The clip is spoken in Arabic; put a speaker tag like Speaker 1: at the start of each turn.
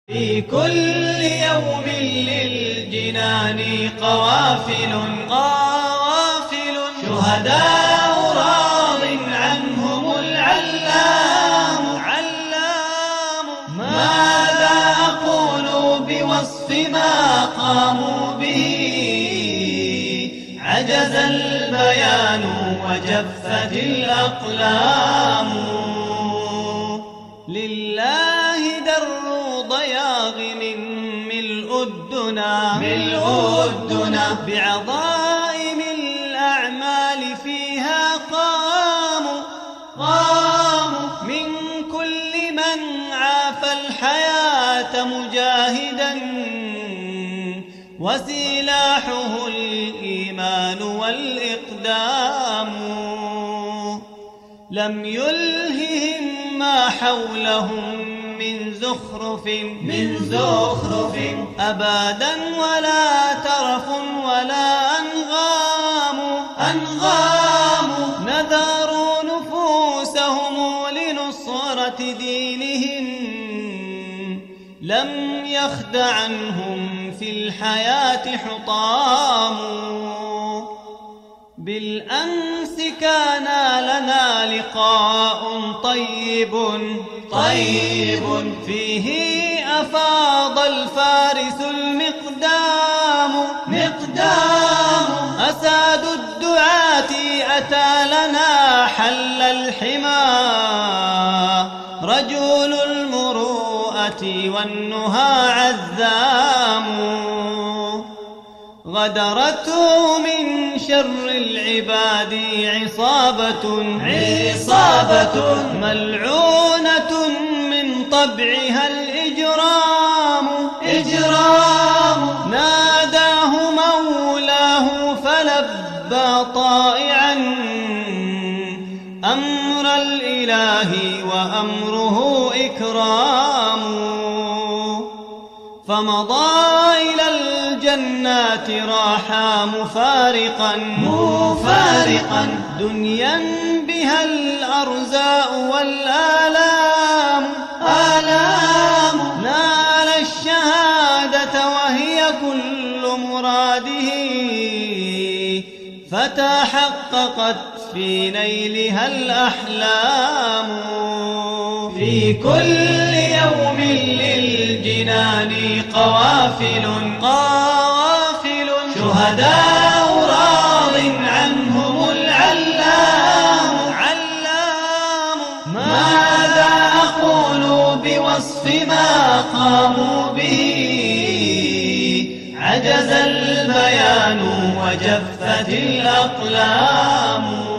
Speaker 1: في كل يوم للجنان قوافل شهداء راض عنهم العلام. ماذا أقول بوصف ما قاموا به؟ عجز البيان وجفت الأقلام. لله در ضياغ ملء الدنا بعظائم الأعمال فيها قاموا من كل من عافى الحياة مجاهدا وسلاحه الإيمان والإقدام. لم يلههم ما حولهم من زخرف أبدا ولا ترف ولا أنغام. نذروا نفوسهم لنصرة دينهم، لم يخد عنهم في الحياة حطام. بالأمس كان لنا لقاء طيب فيه أفاض الفارس المقدام. أساد الدعاة أتى لنا حل الحمى، رجل المروءة والنهى عذام. غدرته من شر العباد عصابة ملعونة من طبعها الإجرام. ناداه مولاه فلبى طائعا أمر الإله وأمره إكرام. فمضى إلى الجنات راحا مفارقا دنيا بها الأرزاء والآلام. نال الشهادة وهي كل مراده، فتحققت في نيلها الأحلام. في كل يوم للجنان قوافل شهداء راض عنهم العلام. ماذا أقول بوصف ما قاموا به؟ عجز البيان وجفت الأقلام.